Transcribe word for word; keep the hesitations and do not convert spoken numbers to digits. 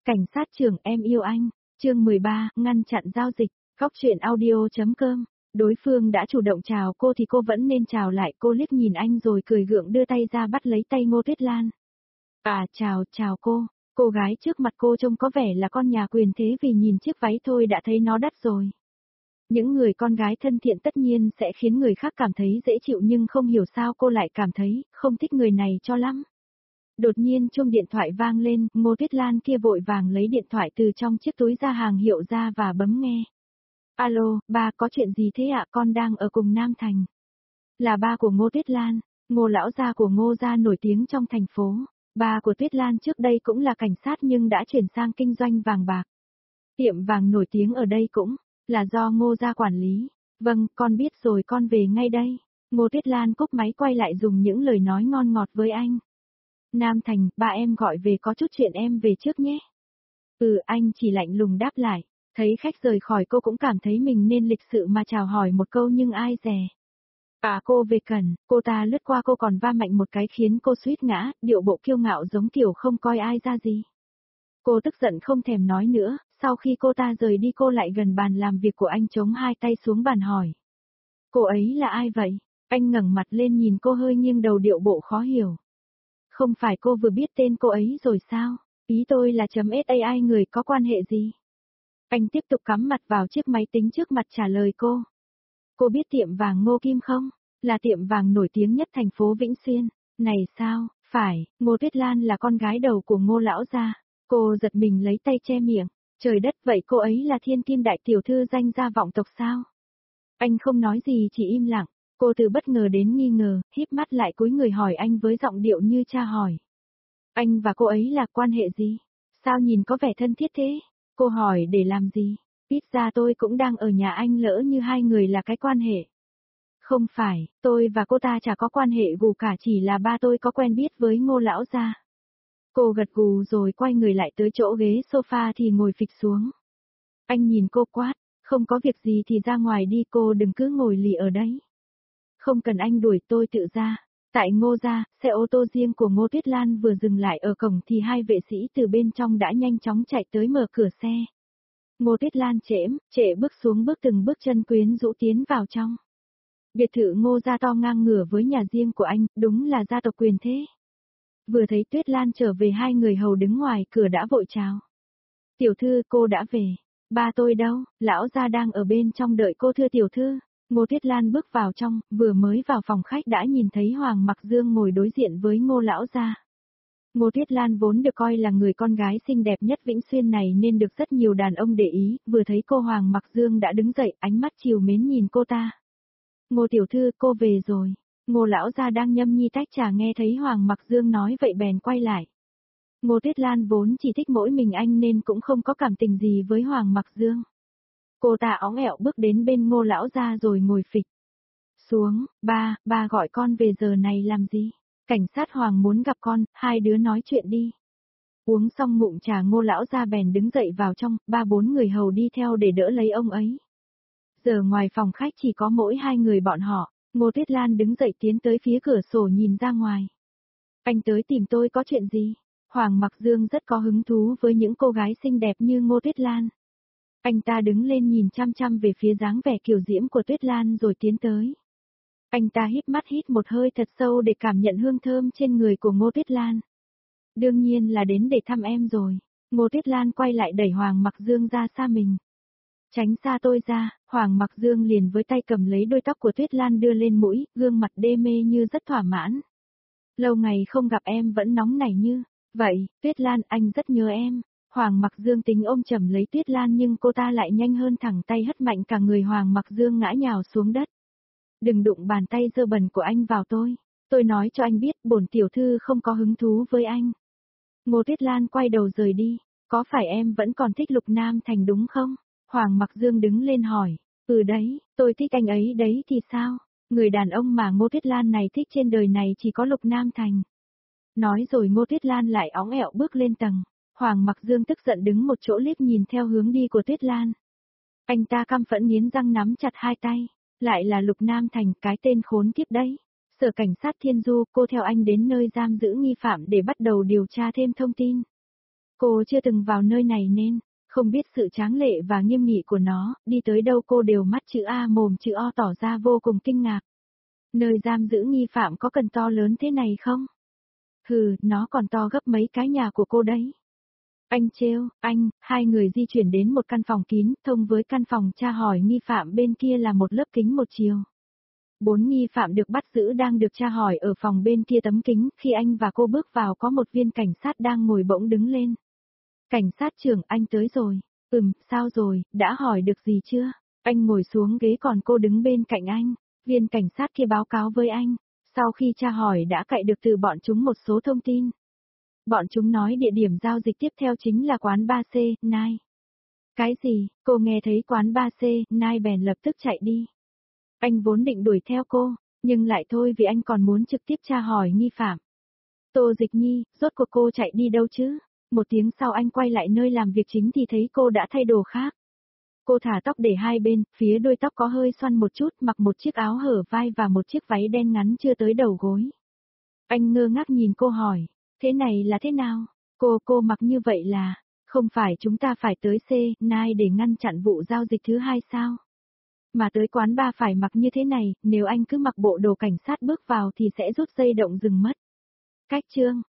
Cảnh sát trưởng em yêu anh, chương mười ba, ngăn chặn giao dịch, góc truyện audio.com. Đối phương đã chủ động chào cô thì cô vẫn nên chào lại, cô liếc nhìn anh rồi cười gượng đưa tay ra bắt lấy tay Ngô Tuyết Lan. À chào, chào cô, cô gái trước mặt cô trông có vẻ là con nhà quyền thế vì nhìn chiếc váy thôi đã thấy nó đắt rồi. Những người con gái thân thiện tất nhiên sẽ khiến người khác cảm thấy dễ chịu nhưng không hiểu sao cô lại cảm thấy không thích người này cho lắm. Đột nhiên chuông điện thoại vang lên, Ngô Tuyết Lan kia vội vàng lấy điện thoại từ trong chiếc túi da hàng hiệu ra và bấm nghe. Alo, ba có chuyện gì thế ạ, con đang ở cùng Nam Thành. Là ba của Ngô Tuyết Lan, Ngô lão gia của Ngô gia nổi tiếng trong thành phố. Ba của Tuyết Lan trước đây cũng là cảnh sát nhưng đã chuyển sang kinh doanh vàng bạc. Tiệm vàng nổi tiếng ở đây cũng là do Ngô gia quản lý. Vâng, con biết rồi, con về ngay đây. Ngô Tuyết Lan cúp máy quay lại dùng những lời nói ngon ngọt với anh. Nam Thành, ba em gọi về có chút chuyện em về trước nhé. Ừ, anh chỉ lạnh lùng đáp lại. Thấy khách rời khỏi cô cũng cảm thấy mình nên lịch sự mà chào hỏi một câu nhưng ai dè. À cô về cần, cô ta lướt qua cô còn va mạnh một cái khiến cô suýt ngã, điệu bộ kiêu ngạo giống kiểu không coi ai ra gì. Cô tức giận không thèm nói nữa, sau khi cô ta rời đi cô lại gần bàn làm việc của anh chống hai tay xuống bàn hỏi. Cô ấy là ai vậy? Anh ngẩng mặt lên nhìn cô hơi nghiêng đầu điệu bộ khó hiểu. Không phải cô vừa biết tên cô ấy rồi sao? Ý tôi là chấm .sai người có quan hệ gì? Anh tiếp tục cắm mặt vào chiếc máy tính trước mặt trả lời cô. Cô biết tiệm vàng Ngô Kim không? Là tiệm vàng nổi tiếng nhất thành phố Vĩnh Xuyên. Này sao, phải, Ngô Tuyết Lan là con gái đầu của Ngô lão gia. Cô giật mình lấy tay che miệng. Trời đất, vậy cô ấy là thiên kim đại tiểu thư danh gia vọng tộc sao? Anh không nói gì chỉ im lặng. Cô từ bất ngờ đến nghi ngờ, híp mắt lại cúi người hỏi anh với giọng điệu như tra hỏi. Anh và cô ấy là quan hệ gì? Sao nhìn có vẻ thân thiết thế? Cô hỏi để làm gì? Ít ra tôi cũng đang ở nhà anh, lỡ như hai người là cái quan hệ. Không phải, tôi và cô ta chả có quan hệ gù cả, chỉ là ba tôi có quen biết với Ngô lão gia. Cô gật gù rồi quay người lại tới chỗ ghế sofa thì ngồi phịch xuống. Anh nhìn cô quát, không có việc gì thì ra ngoài đi, cô đừng cứ ngồi lì ở đấy. Không cần anh đuổi, tôi tự ra. Tại Ngô gia, xe ô tô riêng của Ngô Tuyết Lan vừa dừng lại ở cổng thì hai vệ sĩ từ bên trong đã nhanh chóng chạy tới mở cửa xe. Ngô Tuyết Lan chễm, trễ bước xuống bước từng bước chân quyến rũ tiến vào trong. Biệt thự Ngô gia to ngang ngửa với nhà riêng của anh, đúng là gia tộc quyền thế. Vừa thấy Tuyết Lan trở về hai người hầu đứng ngoài cửa đã vội chào. Tiểu thư, cô đã về. Ba tôi đâu, lão gia đang ở bên trong đợi cô thưa tiểu thư. Ngô Tuyết Lan bước vào trong, vừa mới vào phòng khách đã nhìn thấy Hoàng Mặc Dương ngồi đối diện với Ngô lão gia. Ngô Tuyết Lan vốn được coi là người con gái xinh đẹp nhất Vĩnh Xuyên này nên được rất nhiều đàn ông để ý, vừa thấy cô Hoàng Mặc Dương đã đứng dậy, ánh mắt trìu mến nhìn cô ta. Ngô tiểu thư, cô về rồi. Ngô lão gia đang nhâm nhi tách trà nghe thấy Hoàng Mặc Dương nói vậy bèn quay lại. Ngô Tuyết Lan vốn chỉ thích mỗi mình anh nên cũng không có cảm tình gì với Hoàng Mặc Dương. Cô ta óng ẹo bước đến bên Ngô lão gia rồi ngồi phịch xuống. Ba, ba gọi con về giờ này làm gì? Cảnh sát Hoàng muốn gặp con, hai đứa nói chuyện đi. Uống xong ngụm trà Ngô lão gia bèn đứng dậy vào trong, ba bốn người hầu đi theo để đỡ lấy ông ấy. Giờ ngoài phòng khách chỉ có mỗi hai người bọn họ, Ngô Tuyết Lan đứng dậy tiến tới phía cửa sổ nhìn ra ngoài. Anh tới tìm tôi có chuyện gì? Hoàng Mặc Dương rất có hứng thú với những cô gái xinh đẹp như Ngô Tuyết Lan. Anh ta đứng lên nhìn chăm chăm về phía dáng vẻ kiều diễm của Tuyết Lan rồi tiến tới. Anh ta híp mắt hít một hơi thật sâu để cảm nhận hương thơm trên người của Ngô Tuyết Lan. Đương nhiên là đến để thăm em rồi. Ngô Tuyết Lan quay lại đẩy Hoàng Mặc Dương ra xa mình. Tránh xa tôi ra, Hoàng Mặc Dương liền với tay cầm lấy đôi tóc của Tuyết Lan đưa lên mũi, gương mặt đê mê như rất thỏa mãn. Lâu ngày không gặp em vẫn nóng nảy như vậy, Tuyết Lan, anh rất nhớ em. Hoàng Mặc Dương tính ôm chầm lấy Tuyết Lan nhưng cô ta lại nhanh hơn, thẳng tay hất mạnh cả người Hoàng Mặc Dương ngã nhào xuống đất. Đừng đụng bàn tay dơ bẩn của anh vào tôi. Tôi nói cho anh biết bổn tiểu thư không có hứng thú với anh. Ngô Tuyết Lan quay đầu rời đi. Có phải em vẫn còn thích Lục Nam Thành đúng không? Hoàng Mặc Dương đứng lên hỏi. Ừ đấy, tôi thích anh ấy đấy thì sao? Người đàn ông mà Ngô Tuyết Lan này thích trên đời này chỉ có Lục Nam Thành. Nói rồi Ngô Tuyết Lan lại óng ẹo bước lên tầng. Hoàng Mặc Dương tức giận đứng một chỗ liếc nhìn theo hướng đi của Tuyết Lan. Anh ta căm phẫn nghiến răng nắm chặt hai tay. Lại là Lục Nam Thành, cái tên khốn kiếp đấy. Sở cảnh sát Thiên Du, cô theo anh đến nơi giam giữ nghi phạm để bắt đầu điều tra thêm thông tin. Cô chưa từng vào nơi này nên, không biết sự tráng lệ và nghiêm nghị của nó, đi tới đâu cô đều mắt chữ A mồm chữ O tỏ ra vô cùng kinh ngạc. Nơi giam giữ nghi phạm có cần to lớn thế này không? Hừ, nó còn to gấp mấy cái nhà của cô đấy. Anh trêu, anh, hai người di chuyển đến một căn phòng kín, thông với căn phòng tra hỏi nghi phạm bên kia là một lớp kính một chiều. Bốn nghi phạm được bắt giữ đang được tra hỏi ở phòng bên kia tấm kính, khi anh và cô bước vào có một viên cảnh sát đang ngồi bỗng đứng lên. Cảnh sát trưởng, anh tới rồi. Ừm, sao rồi, đã hỏi được gì chưa? Anh ngồi xuống ghế còn cô đứng bên cạnh anh. Viên cảnh sát kia báo cáo với anh, sau khi tra hỏi đã cậy được từ bọn chúng một số thông tin. Bọn chúng nói địa điểm giao dịch tiếp theo chính là quán ba C, Nine. Cái gì? Cô nghe thấy quán ba C, Nine bèn lập tức chạy đi. Anh vốn định đuổi theo cô, nhưng lại thôi vì anh còn muốn trực tiếp tra hỏi nghi phạm. Tô Dịch Nhi, rốt cuộc cô chạy đi đâu chứ? Một tiếng sau anh quay lại nơi làm việc chính thì thấy cô đã thay đồ khác. Cô thả tóc để hai bên, phía đuôi tóc có hơi xoăn một chút, mặc một chiếc áo hở vai và một chiếc váy đen ngắn chưa tới đầu gối. Anh ngơ ngác nhìn cô hỏi, thế này là thế nào? Cô, cô mặc như vậy là, không phải chúng ta phải tới C, Nine để ngăn chặn vụ giao dịch thứ hai sao? Mà tới quán bar phải mặc như thế này, nếu anh cứ mặc bộ đồ cảnh sát bước vào thì sẽ rút dây động dừng mất. Cách chương